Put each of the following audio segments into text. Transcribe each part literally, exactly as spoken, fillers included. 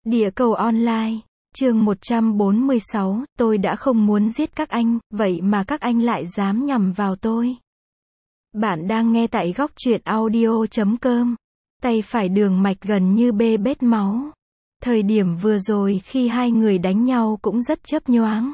Địa cầu online, chương một trăm bốn mươi sáu, tôi đã không muốn giết các anh, vậy mà các anh lại dám nhằm vào tôi. Bạn đang nghe tại góc truyện audio chấm com. Tay phải Đường Mạch gần như bê bết máu. Thời điểm vừa rồi khi hai người đánh nhau cũng rất chớp nhoáng.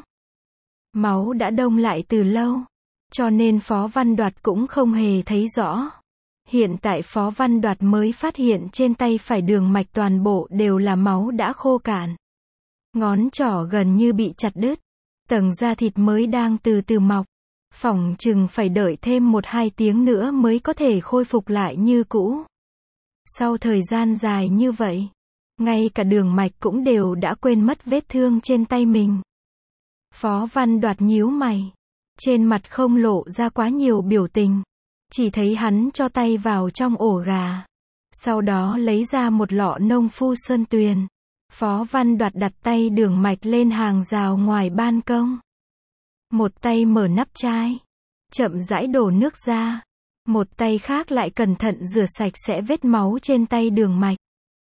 Máu đã đông lại từ lâu, cho nên Phó Văn Đoạt cũng không hề thấy rõ. Hiện tại Phó Văn Đoạt mới phát hiện trên tay phải Đường Mạch toàn bộ đều là máu đã khô cạn. Ngón trỏ gần như bị chặt đứt. Tầng da thịt mới đang từ từ mọc. Phỏng chừng phải đợi thêm một hai tiếng nữa mới có thể khôi phục lại như cũ. Sau thời gian dài như vậy, ngay cả Đường Mạch cũng đều đã quên mất vết thương trên tay mình. Phó Văn Đoạt nhíu mày. Trên mặt không lộ ra quá nhiều biểu tình. Chỉ thấy hắn cho tay vào trong ổ gà. Sau đó lấy ra một lọ nông phu sơn tuyền. Phó Văn Đoạt đặt tay Đường Mạch lên hàng rào ngoài ban công. Một tay mở nắp chai. Chậm rãi đổ nước ra. Một tay khác lại cẩn thận rửa sạch sẽ vết máu trên tay Đường Mạch.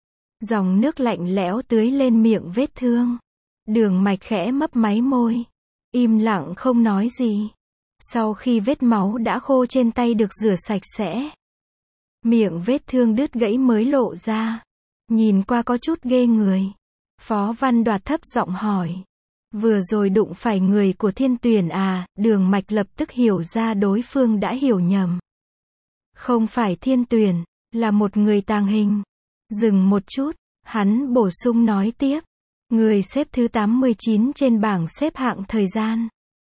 Dòng nước lạnh lẽo tưới lên miệng vết thương. Đường Mạch khẽ mấp máy môi. Im lặng không nói gì. Sau khi vết máu đã khô trên tay được rửa sạch sẽ, miệng vết thương đứt gãy mới lộ ra. Nhìn qua có chút ghê người. Phó Văn Đoạt thấp giọng hỏi. Vừa rồi đụng phải người của Thiên Tuyển à? Đường Mạch lập tức hiểu ra đối phương đã hiểu nhầm. Không phải Thiên Tuyển, là một người tàng hình. Dừng một chút, hắn bổ sung nói tiếp. Người xếp thứ tám mươi chín trên bảng xếp hạng thời gian.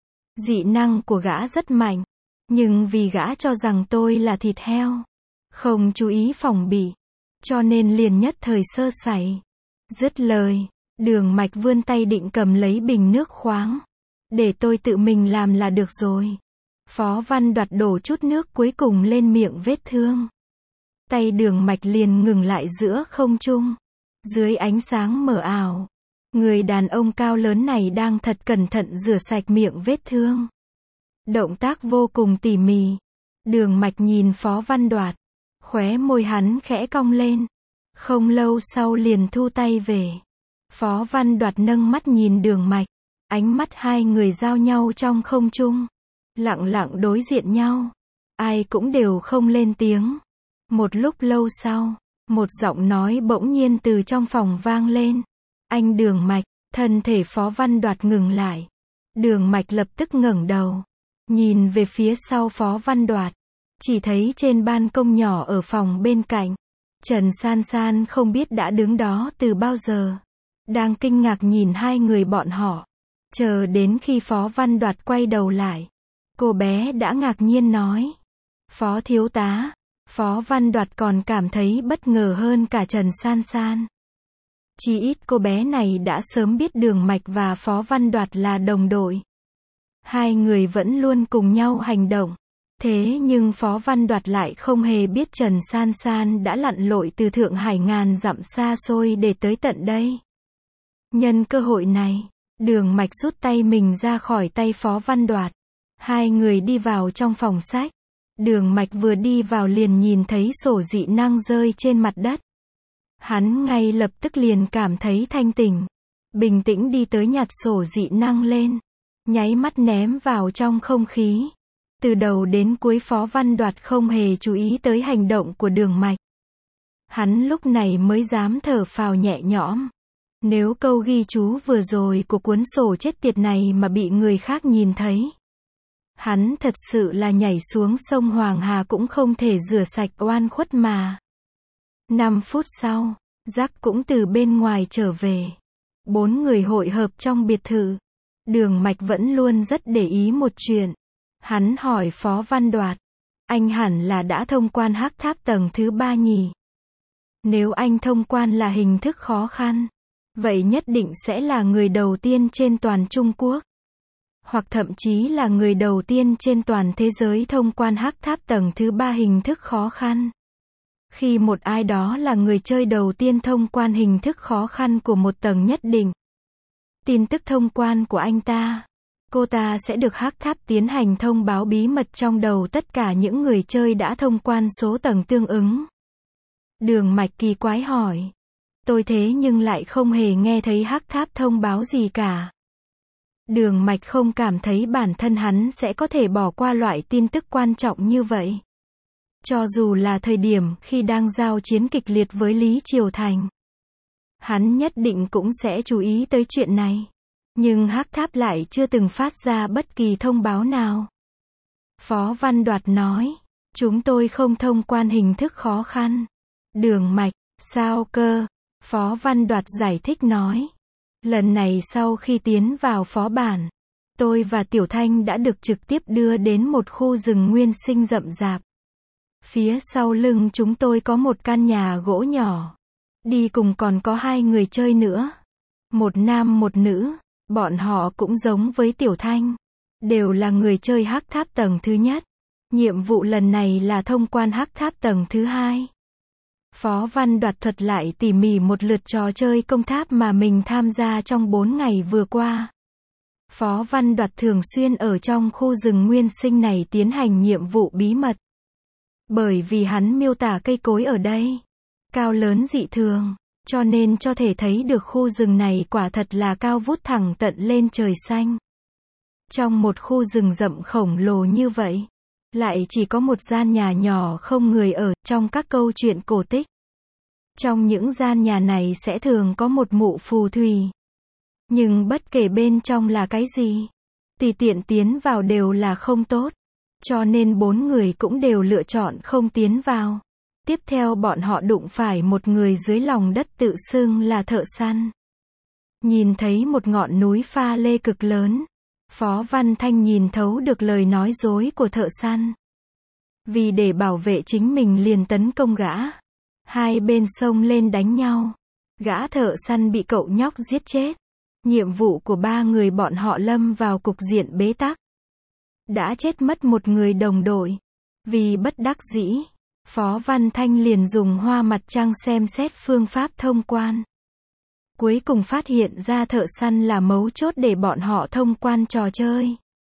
Dị năng của gã rất mạnh. Nhưng vì gã cho rằng tôi là thịt heo, không chú ý phòng bị, cho nên liền nhất thời sơ sẩy. Dứt lời, Đường Mạch vươn tay định cầm lấy bình nước khoáng. Để tôi tự mình làm là được rồi. Phó Văn Đoạt đổ chút nước cuối cùng lên miệng vết thương. Tay Đường Mạch liền ngừng lại giữa không trung. Dưới ánh sáng mờ ảo, người đàn ông cao lớn này đang thật cẩn thận rửa sạch miệng vết thương. Động tác vô cùng tỉ mỉ. Đường Mạch nhìn Phó Văn Đoạt. Khóe môi hắn khẽ cong lên. Không lâu sau liền thu tay về. Phó Văn Đoạt nâng mắt nhìn Đường Mạch. Ánh mắt hai người giao nhau trong không trung. Lặng lặng đối diện nhau. Ai cũng đều không lên tiếng. Một lúc lâu sau, một giọng nói bỗng nhiên từ trong phòng vang lên. Anh Đường Mạch. Thân thể Phó Văn Đoạt ngừng lại. Đường Mạch lập tức ngẩng đầu. Nhìn về phía sau Phó Văn Đoạt. Chỉ thấy trên ban công nhỏ ở phòng bên cạnh, Trần San San không biết đã đứng đó từ bao giờ. Đang kinh ngạc nhìn hai người bọn họ. Chờ đến khi Phó Văn Đoạt quay đầu lại, cô bé đã ngạc nhiên nói. Phó thiếu tá. Phó Văn Đoạt còn cảm thấy bất ngờ hơn cả Trần San San. Chỉ ít cô bé này đã sớm biết Đường Mạch và Phó Văn Đoạt là đồng đội. Hai người vẫn luôn cùng nhau hành động. Thế nhưng Phó Văn Đoạt lại không hề biết Trần San San đã lặn lội từ Thượng Hải ngàn dặm xa xôi để tới tận đây. Nhân cơ hội này, Đường Mạch rút tay mình ra khỏi tay Phó Văn Đoạt. Hai người đi vào trong phòng sách. Đường Mạch vừa đi vào liền nhìn thấy sổ dị năng rơi trên mặt đất. Hắn ngay lập tức liền cảm thấy thanh tỉnh. Bình tĩnh đi tới nhặt sổ dị năng lên. Nháy mắt ném vào trong không khí. Từ đầu đến cuối Phó Văn Đoạt không hề chú ý tới hành động của Đường Mạch. Hắn lúc này mới dám thở phào nhẹ nhõm. Nếu câu ghi chú vừa rồi của cuốn sổ chết tiệt này mà bị người khác nhìn thấy, hắn thật sự là nhảy xuống sông Hoàng Hà cũng không thể rửa sạch oan khuất mà. Năm phút sau, Jack cũng từ bên ngoài trở về. Bốn người hội hợp trong biệt thự. Đường Mạch vẫn luôn rất để ý một chuyện. Hắn hỏi Phó Văn Đoạt. Anh hẳn là đã thông quan hắc tháp tầng thứ ba nhỉ? Nếu anh thông quan là hình thức khó khăn, vậy nhất định sẽ là người đầu tiên trên toàn Trung Quốc. Hoặc thậm chí là người đầu tiên trên toàn thế giới thông quan hắc tháp tầng thứ ba hình thức khó khăn. Khi một ai đó là người chơi đầu tiên thông quan hình thức khó khăn của một tầng nhất định, tin tức thông quan của anh ta, cô ta sẽ được hắc tháp tiến hành thông báo bí mật trong đầu tất cả những người chơi đã thông quan số tầng tương ứng. Đường Mạch kỳ quái hỏi. Tôi thế nhưng lại không hề nghe thấy Hắc Tháp thông báo gì cả. Đường Mạch không cảm thấy bản thân hắn sẽ có thể bỏ qua loại tin tức quan trọng như vậy. Cho dù là thời điểm khi đang giao chiến kịch liệt với Lý Triều Thành, hắn nhất định cũng sẽ chú ý tới chuyện này. Nhưng Hắc Tháp lại chưa từng phát ra bất kỳ thông báo nào. Phó Văn Đoạt nói, chúng tôi không thông quan hình thức khó khăn. Đường Mạch, sao cơ? Phó Văn Đoạt giải thích nói. Lần này sau khi tiến vào phó bản, tôi và Tiểu Thanh đã được trực tiếp đưa đến một khu rừng nguyên sinh rậm rạp. Phía sau lưng chúng tôi có một căn nhà gỗ nhỏ. Đi cùng còn có hai người chơi nữa. Một nam một nữ, bọn họ cũng giống với Tiểu Thanh. Đều là người chơi Hắc Tháp tầng thứ nhất. Nhiệm vụ lần này là thông quan Hắc Tháp tầng thứ hai. Phó Văn Đoạt thuật lại tỉ mỉ một lượt trò chơi công tháp mà mình tham gia trong bốn ngày vừa qua. Phó Văn Đoạt thường xuyên ở trong khu rừng nguyên sinh này tiến hành nhiệm vụ bí mật. Bởi vì hắn miêu tả cây cối ở đây cao lớn dị thường, cho nên cho thể thấy được khu rừng này quả thật là cao vút thẳng tận lên trời xanh. Trong một khu rừng rậm khổng lồ như vậy, lại chỉ có một gian nhà nhỏ không người ở. Trong các câu chuyện cổ tích, trong những gian nhà này sẽ thường có một mụ phù thủy. Nhưng bất kể bên trong là cái gì, tùy tiện tiến vào đều là không tốt. Cho nên bốn người cũng đều lựa chọn không tiến vào. Tiếp theo bọn họ đụng phải một người dưới lòng đất tự xưng là thợ săn. Nhìn thấy một ngọn núi pha lê cực lớn, Phó Văn Thanh nhìn thấu được lời nói dối của thợ săn. Vì để bảo vệ chính mình liền tấn công gã. Hai bên xông lên đánh nhau. Gã thợ săn bị cậu nhóc giết chết. Nhiệm vụ của ba người bọn họ lâm vào cục diện bế tắc. Đã chết mất một người đồng đội. Vì bất đắc dĩ, Phó Văn Thanh liền dùng hoa mặt trăng xem xét phương pháp thông quan. Cuối cùng phát hiện ra thợ săn là mấu chốt để bọn họ thông quan trò chơi.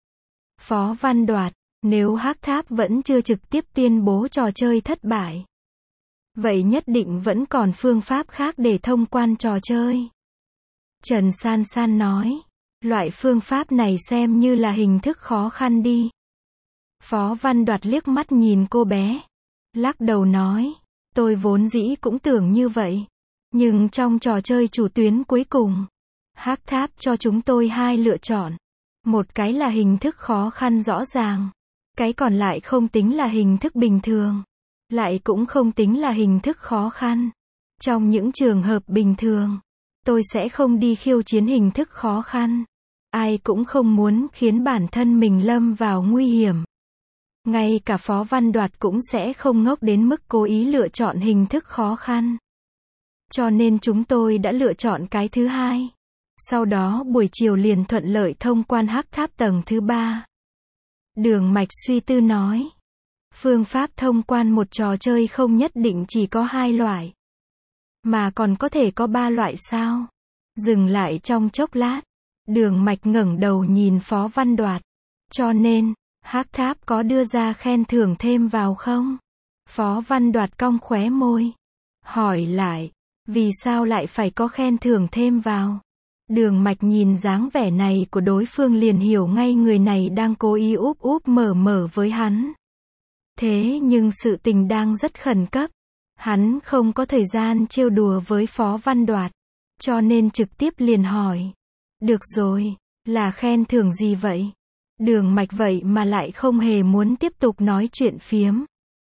Phó Văn Đoạt, nếu Hắc Tháp vẫn chưa trực tiếp tuyên bố trò chơi thất bại, vậy nhất định vẫn còn phương pháp khác để thông quan trò chơi. Trần San San nói, loại phương pháp này xem như là hình thức khó khăn đi. Phó Văn Đoạt liếc mắt nhìn cô bé, lắc đầu nói, tôi vốn dĩ cũng tưởng như vậy. Nhưng trong trò chơi chủ tuyến cuối cùng, Hắc Tháp cho chúng tôi hai lựa chọn. Một cái là hình thức khó khăn rõ ràng. Cái còn lại không tính là hình thức bình thường. Lại cũng không tính là hình thức khó khăn. Trong những trường hợp bình thường, tôi sẽ không đi khiêu chiến hình thức khó khăn. Ai cũng không muốn khiến bản thân mình lâm vào nguy hiểm. Ngay cả Phó Văn Đoạt cũng sẽ không ngốc đến mức cố ý lựa chọn hình thức khó khăn. Cho nên chúng tôi đã lựa chọn cái thứ hai. Sau đó buổi chiều liền thuận lợi thông quan Hắc Tháp tầng thứ ba. Đường Mạch suy tư nói. Phương pháp thông quan một trò chơi không nhất định chỉ có hai loại. Mà còn có thể có ba loại sao? Dừng lại trong chốc lát. Đường Mạch ngẩng đầu nhìn Phó Văn Đoạt. Cho nên, Hắc Tháp có đưa ra khen thưởng thêm vào không? Phó Văn Đoạt cong khóe môi. Hỏi lại. Vì sao lại phải có khen thưởng thêm vào? Đường Mạch nhìn dáng vẻ này của đối phương liền hiểu ngay người này đang cố ý úp úp mở mở với hắn. Thế nhưng sự tình đang rất khẩn cấp. Hắn không có thời gian trêu đùa với Phó Văn Đoạt. Cho nên trực tiếp liền hỏi. Được rồi, là khen thưởng gì vậy? Đường Mạch vậy mà lại không hề muốn tiếp tục nói chuyện phiếm.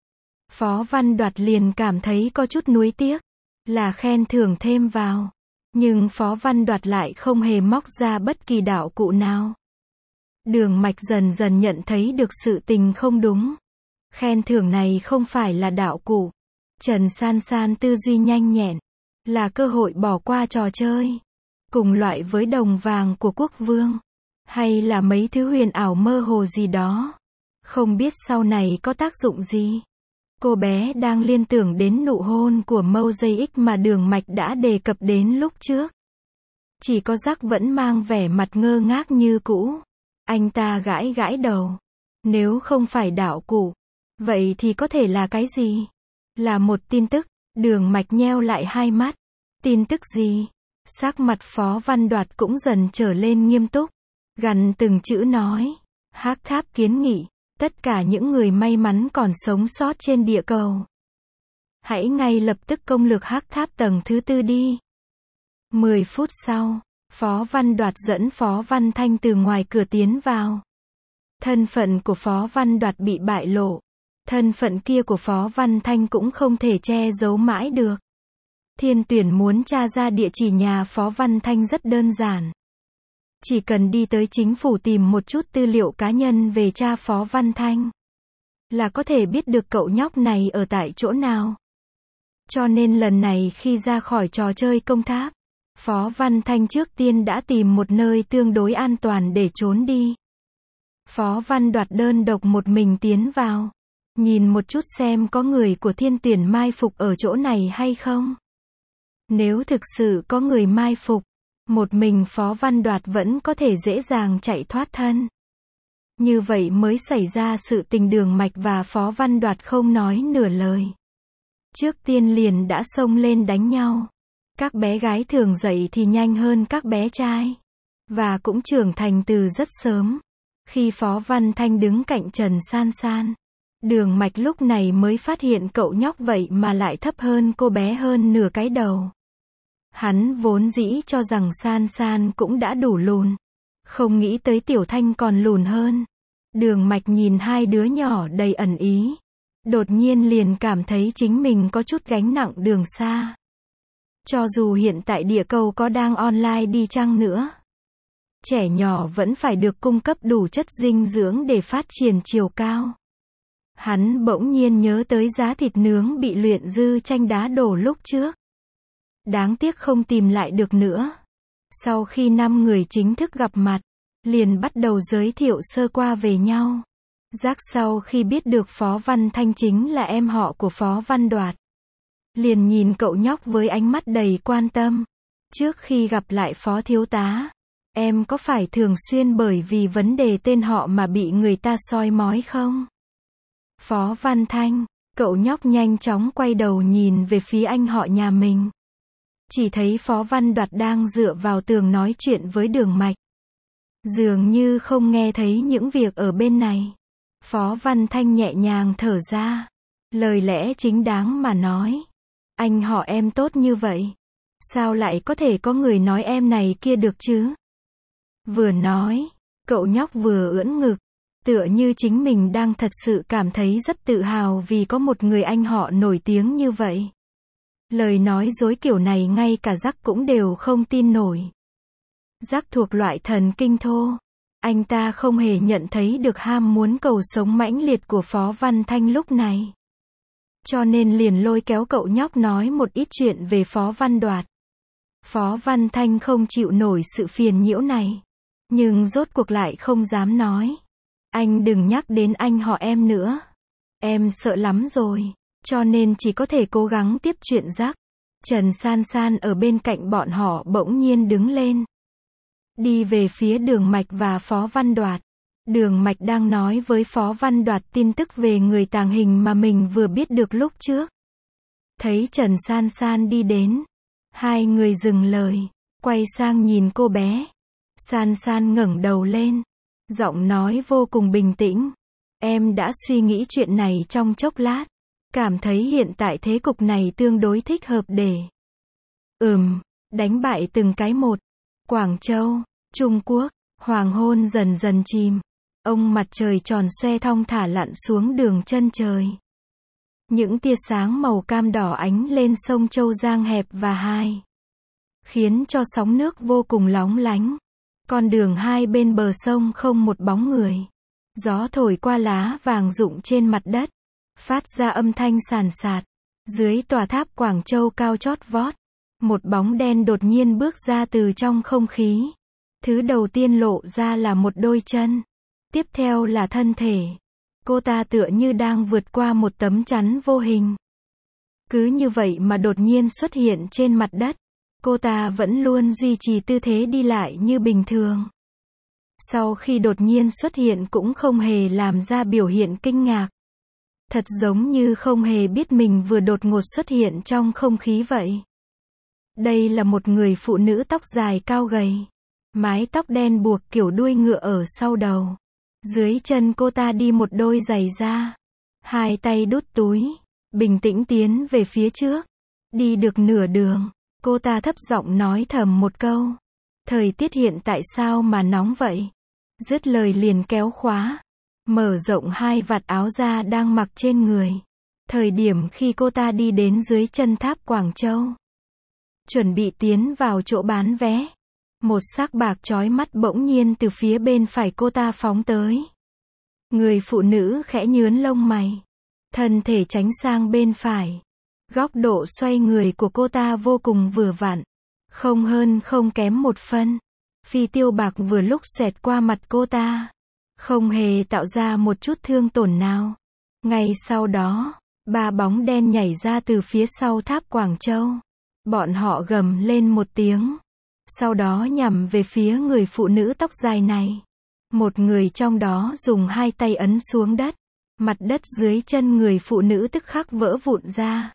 Phó Văn Đoạt liền cảm thấy có chút nuối tiếc. Là khen thưởng thêm vào. Nhưng Phó Văn Đoạt lại không hề móc ra bất kỳ đạo cụ nào. Đường Mạch dần dần nhận thấy được sự tình không đúng. Khen thưởng này không phải là đạo cụ. Trần San San tư duy nhanh nhẹn. Là cơ hội bỏ qua trò chơi. Cùng loại với đồng vàng của quốc vương. Hay là mấy thứ huyền ảo mơ hồ gì đó. Không biết sau này có tác dụng gì. Cô bé đang liên tưởng đến nụ hôn của Mosaic mà Đường Mạch đã đề cập đến lúc trước. Chỉ có Jack vẫn mang vẻ mặt ngơ ngác như cũ. Anh ta gãi gãi đầu. Nếu không phải đạo cụ, vậy thì có thể là cái gì? Là một tin tức. Đường Mạch nheo lại hai mắt. Tin tức gì? Sắc mặt Phó Văn Đoạt cũng dần trở lên nghiêm túc, gằn từng chữ nói. Hắc Tháp kiến nghị, tất cả những người may mắn còn sống sót trên địa cầu, hãy ngay lập tức công lược Hắc Tháp tầng thứ tư đi. Mười phút sau, Phó Văn Đoạt dẫn Phó Văn Thanh từ ngoài cửa tiến vào. Thân phận của Phó Văn Đoạt bị bại lộ. Thân phận kia của Phó Văn Thanh cũng không thể che giấu mãi được. Thiên Tuyển muốn tra ra địa chỉ nhà Phó Văn Thanh rất đơn giản. Chỉ cần đi tới chính phủ tìm một chút tư liệu cá nhân về cha Phó Văn Thanh, là có thể biết được cậu nhóc này ở tại chỗ nào. Cho nên lần này khi ra khỏi trò chơi công tháp, Phó Văn Thanh trước tiên đã tìm một nơi tương đối an toàn để trốn đi. Phó Văn Đoạt đơn độc một mình tiến vào, nhìn một chút xem có người của Thiên Tuyển mai phục ở chỗ này hay không. Nếu thực sự có người mai phục, một mình Phó Văn Đoạt vẫn có thể dễ dàng chạy thoát thân. Như vậy mới xảy ra sự tình Đường Mạch và Phó Văn Đoạt không nói nửa lời. Trước tiên liền đã xông lên đánh nhau. Các bé gái thường dậy thì nhanh hơn các bé trai, và cũng trưởng thành từ rất sớm. Khi Phó Văn Thanh đứng cạnh Trần San San, Đường Mạch lúc này mới phát hiện cậu nhóc vậy mà lại thấp hơn cô bé hơn nửa cái đầu. Hắn vốn dĩ cho rằng San San cũng đã đủ lùn, không nghĩ tới Tiểu Thanh còn lùn hơn. Đường Mạch nhìn hai đứa nhỏ đầy ẩn ý, đột nhiên liền cảm thấy chính mình có chút gánh nặng đường xa. Cho dù hiện tại địa cầu có đang online đi chăng nữa, trẻ nhỏ vẫn phải được cung cấp đủ chất dinh dưỡng để phát triển chiều cao. Hắn bỗng nhiên nhớ tới giá thịt nướng bị luyện dư chanh đá đổ lúc trước. Đáng tiếc không tìm lại được nữa. Sau khi năm người chính thức gặp mặt, liền bắt đầu giới thiệu sơ qua về nhau. Giác sau khi biết được Phó Văn Thanh chính là em họ của Phó Văn Đoạt, liền nhìn cậu nhóc với ánh mắt đầy quan tâm. Trước khi gặp lại Phó Thiếu tá, em có phải thường xuyên bởi vì vấn đề tên họ mà bị người ta soi mói không? Phó Văn Thanh, cậu nhóc nhanh chóng quay đầu nhìn về phía anh họ nhà mình. Chỉ thấy Phó Văn Đoạt đang dựa vào tường nói chuyện với Đường Mạch. Dường như không nghe thấy những việc ở bên này. Phó Văn Thanh nhẹ nhàng thở ra. Lời lẽ chính đáng mà nói. Anh họ em tốt như vậy, sao lại có thể có người nói em này kia được chứ? Vừa nói, cậu nhóc vừa ưỡn ngực, tựa như chính mình đang thật sự cảm thấy rất tự hào vì có một người anh họ nổi tiếng như vậy. Lời nói dối kiểu này ngay cả Giác cũng đều không tin nổi. Giác thuộc loại thần kinh thô. Anh ta không hề nhận thấy được ham muốn cầu sống mãnh liệt của Phó Văn Thanh lúc này. Cho nên liền lôi kéo cậu nhóc nói một ít chuyện về Phó Văn Đoạt. Phó Văn Thanh không chịu nổi sự phiền nhiễu này, nhưng rốt cuộc lại không dám nói. Anh đừng nhắc đến anh họ em nữa. Em sợ lắm rồi, cho nên chỉ có thể cố gắng tiếp chuyện Giác. Trần San San ở bên cạnh bọn họ bỗng nhiên đứng lên, đi về phía Đường Mạch và Phó Văn Đoạt. Đường Mạch đang nói với Phó Văn Đoạt tin tức về người tàng hình mà mình vừa biết được lúc trước. Thấy Trần San San đi đến, hai người dừng lời, quay sang nhìn cô bé. San San ngẩng đầu lên, giọng nói vô cùng bình tĩnh. Em đã suy nghĩ chuyện này trong chốc lát, cảm thấy hiện tại thế cục này tương đối thích hợp để Ừm, đánh bại từng cái một. Quảng Châu, Trung Quốc, hoàng hôn dần dần chìm. Ông mặt trời tròn xoe thong thả lặn xuống đường chân trời. Những tia sáng màu cam đỏ ánh lên sông Châu Giang hẹp và hai, khiến cho sóng nước vô cùng lóng lánh. Con đường hai bên bờ sông không một bóng người. Gió thổi qua lá vàng rụng trên mặt đất, phát ra âm thanh sàn sạt. Dưới tòa tháp Quảng Châu cao chót vót, một bóng đen đột nhiên bước ra từ trong không khí. Thứ đầu tiên lộ ra là một đôi chân. Tiếp theo là thân thể. Cô ta tựa như đang vượt qua một tấm chắn vô hình. Cứ như vậy mà đột nhiên xuất hiện trên mặt đất. Cô ta vẫn luôn duy trì tư thế đi lại như bình thường. Sau khi đột nhiên xuất hiện cũng không hề làm ra biểu hiện kinh ngạc. Thật giống như không hề biết mình vừa đột ngột xuất hiện trong không khí vậy. Đây là một người phụ nữ tóc dài cao gầy. Mái tóc đen buộc kiểu đuôi ngựa ở sau đầu. Dưới chân cô ta đi một đôi giày da. Hai tay đút túi. Bình tĩnh tiến về phía trước. Đi được nửa đường, cô ta thấp giọng nói thầm một câu. Thời tiết hiện tại sao mà nóng vậy? Dứt lời liền kéo khóa. Mở rộng hai vạt áo da đang mặc trên người. Thời điểm khi cô ta đi đến dưới chân tháp Quảng Châu. Chuẩn bị tiến vào chỗ bán vé. Một xác bạc chói mắt bỗng nhiên từ phía bên phải cô ta phóng tới. Người phụ nữ khẽ nhướn lông mày. Thân thể tránh sang bên phải. Góc độ xoay người của cô ta vô cùng vừa vặn. Không hơn không kém một phân. Phi tiêu bạc vừa lúc xẹt qua mặt cô ta. Không hề tạo ra một chút thương tổn nào. Ngay sau đó, ba bóng đen nhảy ra từ phía sau tháp Quảng Châu. Bọn họ gầm lên một tiếng. Sau đó nhằm về phía người phụ nữ tóc dài này. Một người trong đó dùng hai tay ấn xuống đất. Mặt đất dưới chân người phụ nữ tức khắc vỡ vụn ra.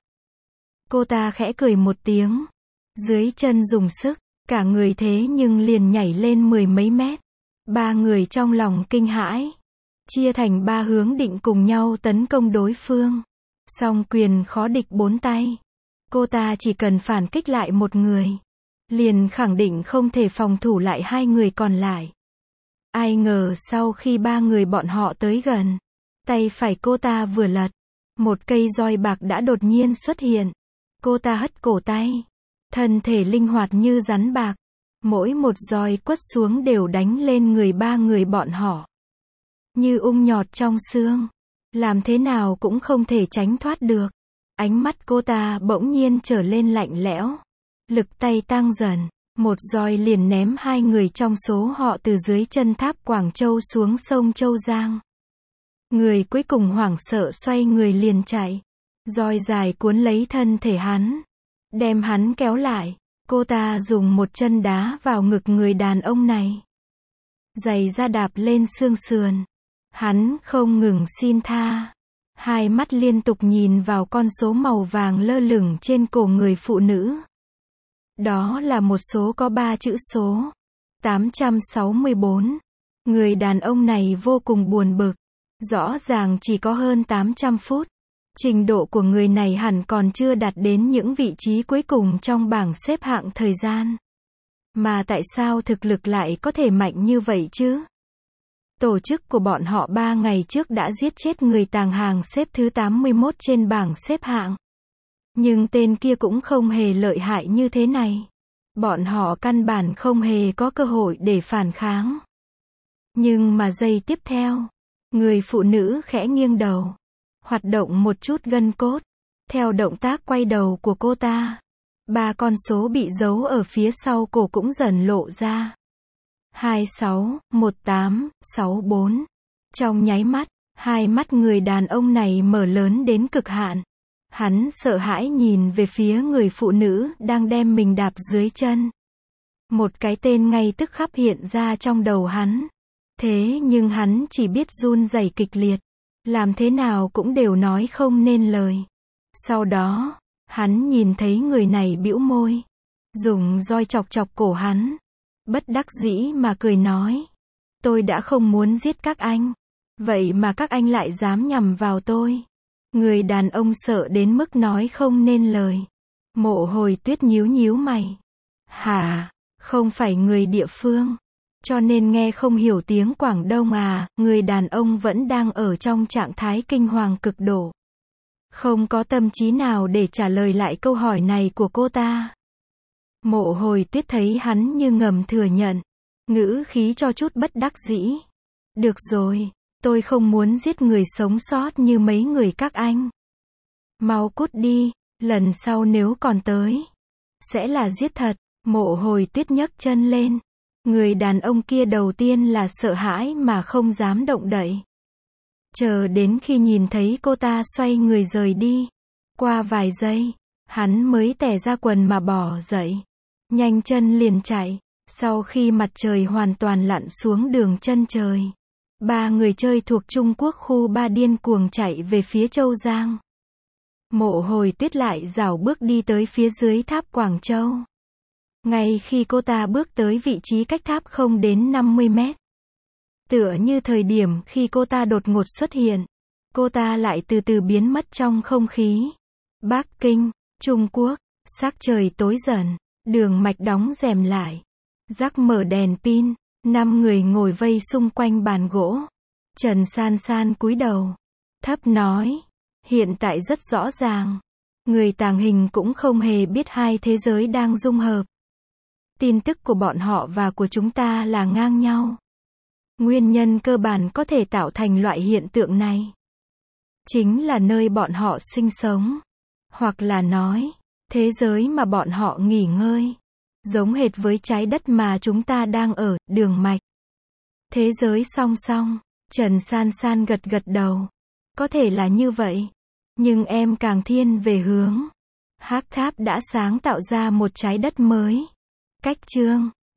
Cô ta khẽ cười một tiếng. Dưới chân dùng sức, cả người thế nhưng liền nhảy lên mười mấy mét. Ba người trong lòng kinh hãi. Chia thành ba hướng định cùng nhau tấn công đối phương. Song quyền khó địch bốn tay. Cô ta chỉ cần phản kích lại một người. Liền khẳng định không thể phòng thủ lại hai người còn lại. Ai ngờ sau khi ba người bọn họ tới gần. Tay phải cô ta vừa lật. Một cây roi bạc đã đột nhiên xuất hiện. Cô ta hất cổ tay. Thân thể linh hoạt như rắn bạc. Mỗi một roi quất xuống đều đánh lên người ba người bọn họ. Như ung nhọt trong xương. Làm thế nào cũng không thể tránh thoát được. Ánh mắt cô ta bỗng nhiên trở lên lạnh lẽo. Lực tay tăng dần. Một roi liền ném hai người trong số họ từ dưới chân tháp Quảng Châu xuống sông Châu Giang. Người cuối cùng hoảng sợ xoay người liền chạy. Roi dài cuốn lấy thân thể hắn. Đem hắn kéo lại. Cô ta dùng một chân đá vào ngực người đàn ông này. Giày da đạp lên xương sườn. Hắn không ngừng xin tha. Hai mắt liên tục nhìn vào con số màu vàng lơ lửng trên cổ người phụ nữ. Đó là một số có ba chữ số. tám trăm sáu mươi bốn. Người đàn ông này vô cùng buồn bực. Rõ ràng chỉ có hơn tám trăm phút. Trình độ của người này hẳn còn chưa đạt đến những vị trí cuối cùng trong bảng xếp hạng thời gian. Mà tại sao thực lực lại có thể mạnh như vậy chứ? Tổ chức của bọn họ ba ngày trước đã giết chết người tàng hàng xếp thứ tám mươi mốt trên bảng xếp hạng. Nhưng tên kia cũng không hề lợi hại như thế này. Bọn họ căn bản không hề có cơ hội để phản kháng. Nhưng mà giây tiếp theo, người phụ nữ khẽ nghiêng đầu. Hoạt động một chút gân cốt. Theo động tác quay đầu của cô ta, ba con số bị giấu ở phía sau cổ cũng dần lộ ra. hai sáu, một tám, sáu bốn. Trong nháy mắt, hai mắt người đàn ông này mở lớn đến cực hạn. Hắn sợ hãi nhìn về phía người phụ nữ đang đem mình đạp dưới chân. Một cái tên ngay tức khắc hiện ra trong đầu hắn. Thế nhưng hắn chỉ biết run rẩy kịch liệt. Làm thế nào cũng đều nói không nên lời. Sau đó, hắn nhìn thấy người này bĩu môi. Dùng roi chọc chọc cổ hắn. Bất đắc dĩ mà cười nói. Tôi đã không muốn giết các anh. Vậy mà các anh lại dám nhằm vào tôi. Người đàn ông sợ đến mức nói không nên lời. Mộ Hồi Tuyết nhíu nhíu mày. Hả, không phải người địa phương. Cho nên nghe không hiểu tiếng Quảng Đông à, người đàn ông vẫn đang ở trong trạng thái kinh hoàng cực độ. Không có tâm trí nào để trả lời lại câu hỏi này của cô ta. Mộ Hồi Tuyết thấy hắn như ngầm thừa nhận. Ngữ khí cho chút bất đắc dĩ. Được rồi, tôi không muốn giết người sống sót như mấy người các anh. Mau cút đi, lần sau nếu còn tới. Sẽ là giết thật. Mộ Hồi Tuyết nhấc chân lên. Người đàn ông kia đầu tiên là sợ hãi mà không dám động đậy. Chờ đến khi nhìn thấy cô ta xoay người rời đi. Qua vài giây, hắn mới tè ra quần mà bỏ dậy. Nhanh chân liền chạy. Sau khi mặt trời hoàn toàn lặn xuống đường chân trời. Ba người chơi thuộc Trung Quốc khu ba điên cuồng chạy về phía Châu Giang. Mộ Hồi Tuyết lại rảo bước đi tới phía dưới tháp Quảng Châu. Ngay khi cô ta bước tới vị trí cách tháp không đến năm mươi mét. Tựa như thời điểm khi cô ta đột ngột xuất hiện, cô ta lại từ từ biến mất trong không khí. Bắc Kinh, Trung Quốc, sắc trời tối dần, Đường Mạch đóng rèm lại. Jack mở đèn pin, năm người ngồi vây xung quanh bàn gỗ. Trần San San cúi đầu, thấp nói, hiện tại rất rõ ràng. Người tàng hình cũng không hề biết hai thế giới đang dung hợp. Tin tức của bọn họ và của chúng ta là ngang nhau. Nguyên nhân cơ bản có thể tạo thành loại hiện tượng này chính là nơi bọn họ sinh sống. Hoặc là nói, thế giới mà bọn họ nghỉ ngơi. Giống hệt với trái đất mà chúng ta đang ở, Đường Mạch. Thế giới song song. Trần San San gật gật đầu. Có thể là như vậy. Nhưng em càng thiên về hướng. Hắc Tháp đã sáng tạo ra một trái đất mới. Cách chương